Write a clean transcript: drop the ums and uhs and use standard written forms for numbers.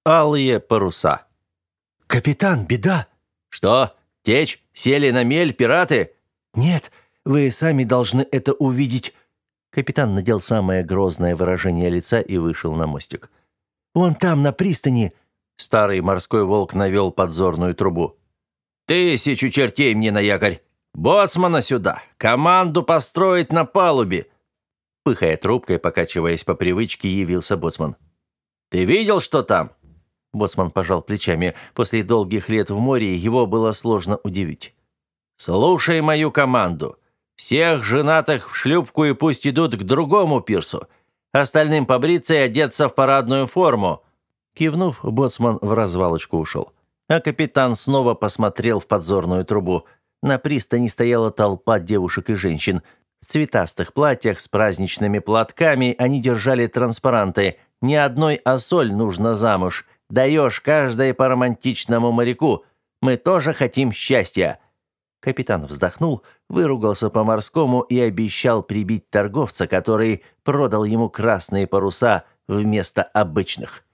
Алые паруса. «Капитан, беда!» «Что? Течь? Сели на мель пираты?» «Нет, вы сами должны это увидеть». Капитан надел самое грозное выражение лица и вышел на мостик. «Вон там, на пристани». Старый морской волк навел подзорную трубу. «Тысячу чертей мне на якорь! Боцмана сюда! Команду построить на палубе!» Пыхая трубкой, покачиваясь по привычке, явился боцман. «Ты видел, что там?» Боцман пожал плечами. После долгих лет в море его было сложно удивить. «Слушай мою команду. Всех женатых в шлюпку и пусть идут к другому пирсу. Остальным побриться и одеться в парадную форму». Кивнув, боцман в развалочку ушел. А капитан снова посмотрел в подзорную трубу. На пристани стояла толпа девушек и женщин. В цветастых платьях с праздничными платками они держали транспаранты «Ни одной осоль нужно замуж. Даешь каждой по романтичному моряку. Мы тоже хотим счастья». Капитан вздохнул, выругался по-морскому и обещал прибить торговца, который продал ему красные паруса вместо обычных.